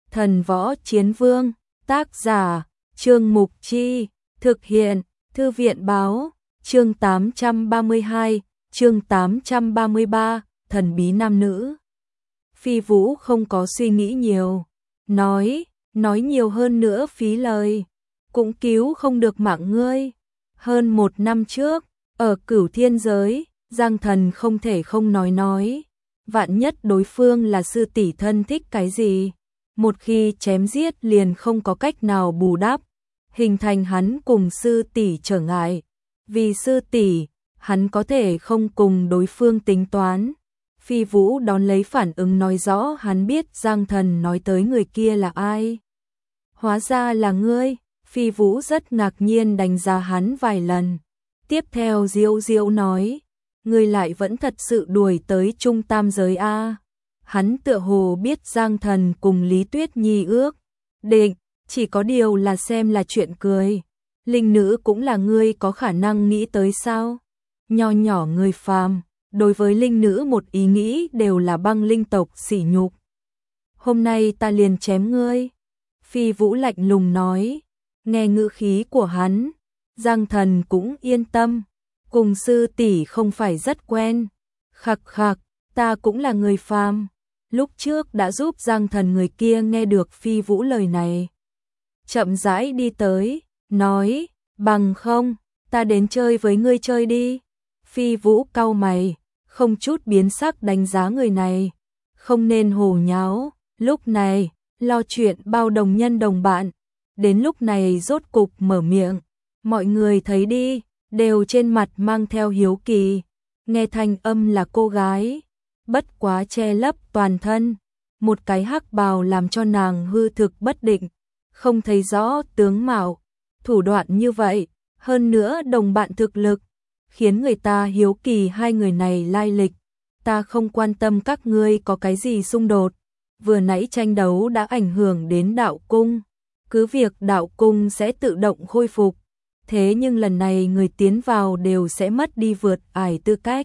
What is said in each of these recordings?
Thần Võ Chiến Vương, tác giả, Trương Mục Chi, thực hiện, Thư viện báo, chương 832, chương 833, thần bí nam nữ. Phi Vũ không có suy nghĩ nhiều, nói nhiều hơn nữa phí lời, cũng cứu không được mạng ngươi. Hơn 1 năm trước, ở Cửu Thiên Giới, Giang Thần không thể không nói. Vạn nhất đối phương là sư tỷ thân thích cái gì, một khi chém giết liền không có cách nào bù đắp, hình thành hắn cùng sư tỷ trở ngại. Vì sư tỷ, hắn có thể không cùng đối phương tính toán. Phi Vũ đón lấy phản ứng nói rõ hắn biết Giang Thần nói tới người kia là ai. Hóa ra là ngươi. Phi Vũ rất ngạc nhiên đánh giá hắn vài lần. Tiếp theo Diệu Diệu nói, ngươi lại vẫn thật sự đuổi tới Trung Tam Giới a. Hắn tựa hồ biết Giang Thần cùng Lý Tuyết Nhi ước định, chỉ có điều là xem là chuyện cười. Linh nữ cũng là ngươi có khả năng nghĩ tới sao? Nho nhỏ người phàm, đối với linh nữ một ý nghĩ đều là băng linh tộc sỉ nhục. Hôm nay ta liền chém ngươi. Phi Vũ lạnh lùng nói, nghe ngữ khí của hắn, Giang Thần cũng yên tâm, cùng sư tỷ không phải rất quen. Khặc khặc, ta cũng là người phàm. Lúc trước đã giúp Giang Thần người kia nghe được Phi Vũ lời này, chậm rãi đi tới, nói, bằng không, ta đến chơi với ngươi chơi đi. Phi Vũ cau mày, không chút biến sắc đánh giá người này, không nên hồ nháo, lúc này, lo chuyện bao đồng nhân đồng bạn. Đến lúc này rốt cục mở miệng, mọi người thấy đi, đều trên mặt mang theo hiếu kỳ, nghe thanh âm là cô gái, bất quá che lấp toàn thân, một cái hắc bào làm cho nàng hư thực bất định, không thấy rõ tướng mạo, thủ đoạn như vậy, hơn nữa đồng bạn thực lực, khiến người ta hiếu kỳ hai người này lai lịch. Ta không quan tâm các ngươi có cái gì xung đột, vừa nãy tranh đấu đã ảnh hưởng đến đạo cung, cứ việc đạo cung sẽ tự động khôi phục, thế nhưng lần này người tiến vào đều sẽ mất đi vượt ải tư cách.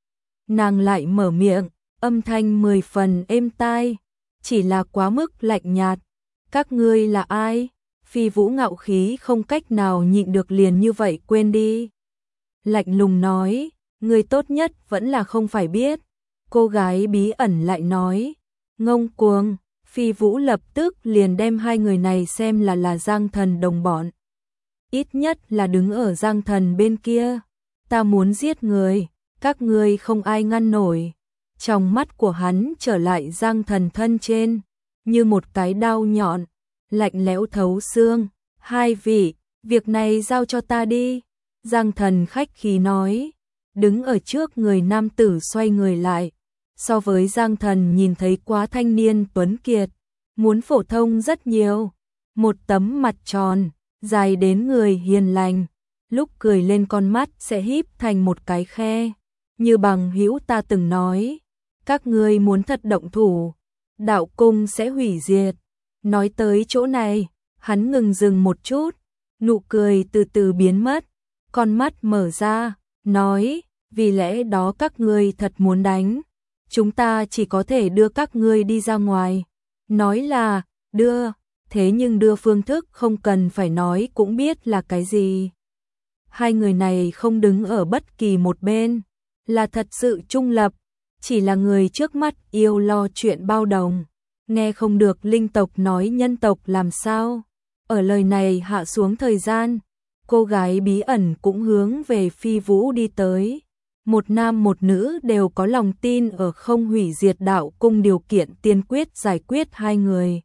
Nàng lại mở miệng, âm thanh 10 phần êm tai, chỉ là quá mức lạnh nhạt. Các ngươi là ai? Phi Vũ ngạo khí không cách nào nhịn được liền như vậy quên đi. Lạnh lùng nói, người tốt nhất vẫn là không phải biết. Cô gái bí ẩn lại nói, ngông cuồng. Phi Vũ lập tức liền đem hai người này xem là Giang Thần đồng bọn. Ít nhất là đứng ở Giang Thần bên kia. Ta muốn giết người, các ngươi không ai ngăn nổi. Trong mắt của hắn trở lại Giang Thần thân trên, như một cái đao nhọn, lạnh lẽo thấu xương. Hai vị, việc này giao cho ta đi. Giang Thần khách khí nói, đứng ở trước người nam tử xoay người lại. So với Giang Thần nhìn thấy quá thanh niên tuấn kiệt, muốn phổ thông rất nhiều. Một tấm mặt tròn, dài đến người hiền lành, lúc cười lên con mắt sẽ híp thành một cái khe. Như bằng hữu ta từng nói, các ngươi muốn thật động thủ, đạo cung sẽ hủy diệt. Nói tới chỗ này, hắn ngừng dừng một chút, nụ cười từ từ biến mất, con mắt mở ra, nói, vì lẽ đó các ngươi thật muốn đánh, chúng ta chỉ có thể đưa các ngươi đi ra ngoài. Nói là, đưa, thế nhưng đưa phương thức không cần phải nói cũng biết là cái gì. Hai người này không đứng ở bất kỳ một bên, là thật sự trung lập, chỉ là người trước mắt yêu lo chuyện bao đồng, nghe không được linh tộc nói nhân tộc làm sao. Ở lời này hạ xuống thời gian, cô gái bí ẩn cũng hướng về Phi Vũ đi tới. Một nam một nữ đều có lòng tin ở không hủy diệt đạo cung điều kiện tiên quyết giải quyết hai người.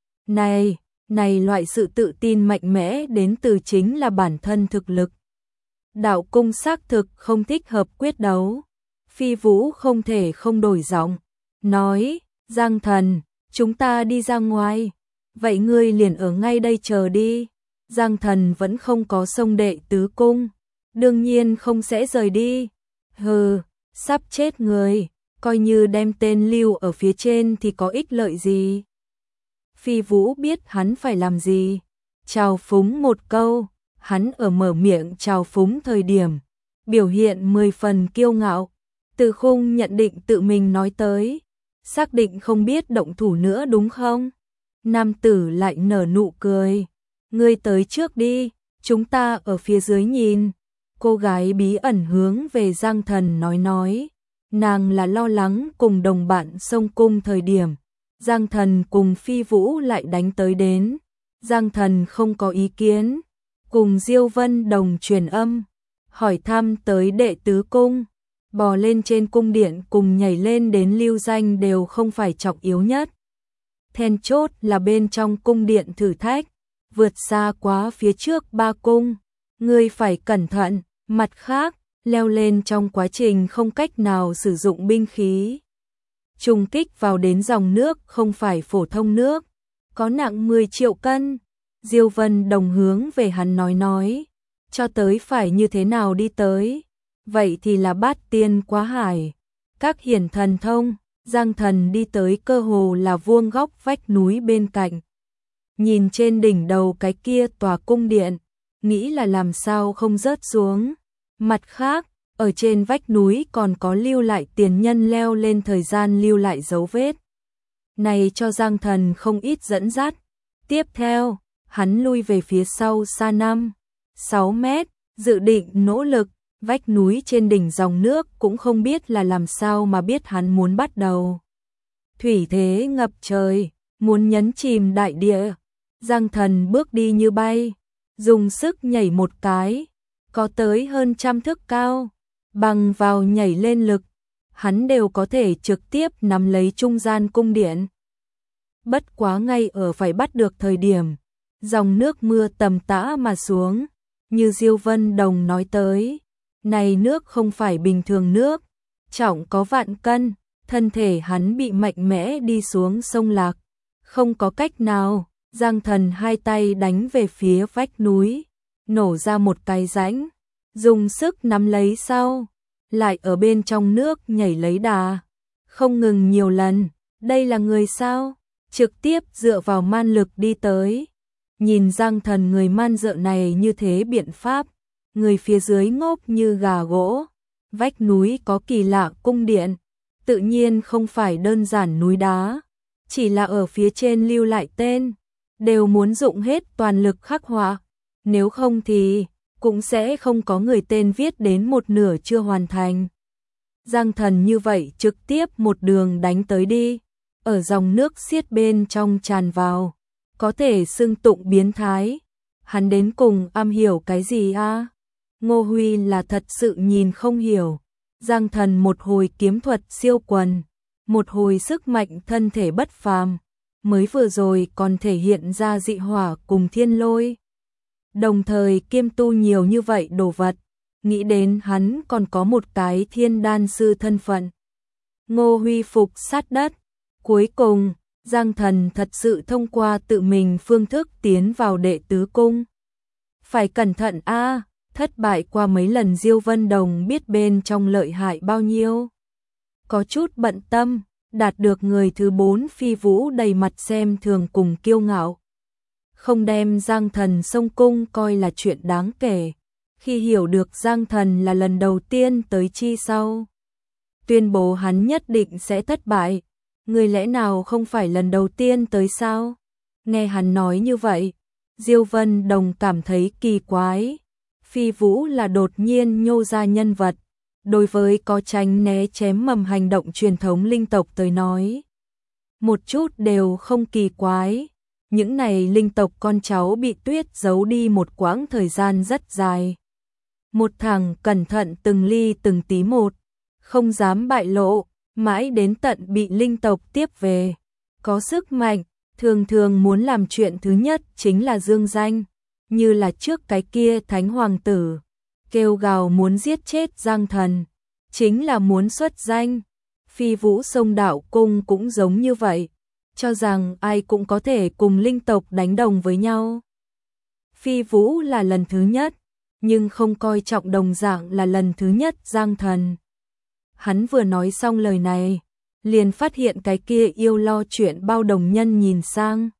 Này loại sự tự tin mạnh mẽ đến từ chính là bản thân thực lực. Đạo cung xác thực không thích hợp quyết đấu. Phi Vũ không thể không đổi giọng, nói, Giang Thần, chúng ta đi ra ngoài. Vậy ngươi liền ở ngay đây chờ đi. Giang Thần vẫn không có xông đệ tứ cung, đương nhiên không sẽ rời đi. Hừ, sắp chết người, coi như đem tên lưu ở phía trên thì có ích lợi gì. Phi Vũ biết hắn phải làm gì, chào phúng một câu. Hắn ở mở miệng chào phúng thời điểm, biểu hiện 10 phần kiêu ngạo. Từ Khung nhận định tự mình nói tới, xác định không biết động thủ nữa đúng không? Nam tử lại nở nụ cười. Ngươi tới trước đi, chúng ta ở phía dưới nhìn. Cô gái bí ẩn hướng về Giang Thần nói. Nàng là lo lắng cùng đồng bạn xông cung thời điểm. Giang Thần cùng Phi Vũ lại đánh tới đến. Giang Thần không có ý kiến. Cùng Diêu Vân Đồng truyền âm. Hỏi thăm tới đệ tứ cung. Bò lên trên cung điện cùng nhảy lên đến lưu danh đều không phải trọng yếu nhất. Then chốt là bên trong cung điện thử thách. Vượt xa quá phía trước 3 cung. Ngươi phải cẩn thận. Mặt khác, leo lên trong quá trình không cách nào sử dụng binh khí. Trùng kích vào đến dòng nước không phải phổ thông nước. Có nặng 10 triệu cân. Diêu Vân Đồng hướng về hắn nói. Cho tới phải như thế nào đi tới. Vậy thì là bát tiên quá hải. Các hiển thần thông. Giang Thần đi tới cơ hồ là vuông góc vách núi bên cạnh. Nhìn trên đỉnh đầu cái kia tòa cung điện. Nghĩ là làm sao không rớt xuống. Mặt khác, ở trên vách núi còn có lưu lại tiền nhân leo lên thời gian lưu lại dấu vết. Này cho Giang Thần không ít dẫn dắt. Tiếp theo, hắn lui về phía sau xa 5-6 mét, dự định nỗ lực. Vách núi trên đỉnh dòng nước cũng không biết là làm sao mà biết hắn muốn bắt đầu. Thủy thế ngập trời, muốn nhấn chìm đại địa. Giang Thần bước đi như bay, dùng sức nhảy một cái, có tới hơn 100 thước cao, bằng vào nhảy lên lực, hắn đều có thể trực tiếp nắm lấy trung gian cung điện. Bất quá ngay ở phải bắt được thời điểm, dòng nước mưa tầm tã mà xuống, như Diêu Vân Đồng nói tới, này nước không phải bình thường nước, trọng có vạn cân, thân thể hắn bị mạnh mẽ đi xuống sông lạc, không có cách nào. Giang Thần hai tay đánh về phía vách núi, nổ ra một cái rãnh, dùng sức nắm lấy sau, lại ở bên trong nước nhảy lấy đà, không ngừng nhiều lần. Đây là người sao? Trực tiếp dựa vào man lực đi tới. Nhìn Giang Thần người man dợ này như thế biện pháp, người phía dưới ngốc như gà gỗ. Vách núi có kỳ lạ cung điện, tự nhiên không phải đơn giản núi đá, chỉ là ở phía trên lưu lại tên. Đều muốn dụng hết toàn lực khắc họa, nếu không thì cũng sẽ không có người tên viết đến một nửa chưa hoàn thành. Giang Thần như vậy trực tiếp một đường đánh tới đi, ở dòng nước xiết bên trong tràn vào, có thể xưng tụng biến thái. Hắn đến cùng am hiểu cái gì a? Ngô Huy là thật sự nhìn không hiểu. Giang Thần một hồi kiếm thuật siêu quần, một hồi sức mạnh thân thể bất phàm. Mới vừa rồi còn thể hiện ra dị hỏa cùng thiên lôi. Đồng thời kiêm tu nhiều như vậy đồ vật, nghĩ đến hắn còn có một cái thiên đan sư thân phận. Ngô Huy phục sát đất. Cuối cùng, Giang Thần thật sự thông qua tự mình phương thức tiến vào đệ tứ cung. Phải cẩn thận a, thất bại qua mấy lần Diêu Vân Đồng biết bên trong lợi hại bao nhiêu. Có chút bận tâm. Đạt được người thứ 4 Phi Vũ đầy mặt xem thường cùng kiêu ngạo. Không đem Giang Thần xông cung coi là chuyện đáng kể. Khi hiểu được Giang Thần là lần đầu tiên tới chi sau, tuyên bố hắn nhất định sẽ thất bại. Người lẽ nào không phải lần đầu tiên tới sao? Nghe hắn nói như vậy, Diêu Vân Đồng cảm thấy kỳ quái. Phi Vũ là đột nhiên nhô ra nhân vật. Đối với có tránh né chém mầm hành động truyền thống linh tộc tới nói, một chút đều không kỳ quái. Những này linh tộc con cháu bị tuyết giấu đi một quãng thời gian rất dài. Một thằng cẩn thận từng ly từng tí một, không dám bại lộ, mãi đến tận bị linh tộc tiếp về. Có sức mạnh, thường thường muốn làm chuyện thứ nhất chính là dương danh, như là trước cái kia Thánh Hoàng tử. Kêu gào muốn giết chết Giang Thần, chính là muốn xuất danh. Phi Vũ Sông Đạo Cung cũng giống như vậy, cho rằng ai cũng có thể cùng linh tộc đánh đồng với nhau. Phi Vũ là lần thứ nhất, nhưng không coi trọng đồng dạng là lần thứ nhất Giang Thần. Hắn vừa nói xong lời này, liền phát hiện cái kia yêu lo chuyện bao đồng nhân nhìn sang.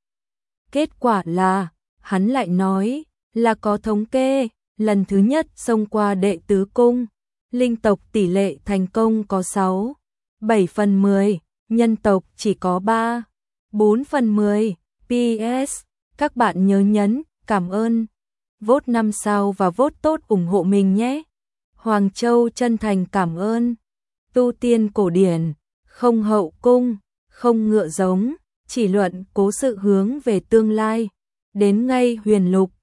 Kết quả là, hắn lại nói, là có thống kê. Lần thứ nhất xông qua đệ tứ cung, linh tộc tỷ lệ thành công có 6-7 phần 10, nhân tộc chỉ có 3-4 phần 10, PS, các bạn nhớ nhấn cảm ơn, vote 5 sao và vote tốt ủng hộ mình nhé. Hoàng Châu chân thành cảm ơn. Tu tiên cổ điển, không hậu cung, không ngựa giống, chỉ luận cố sự hướng về tương lai. Đến ngay huyền lục,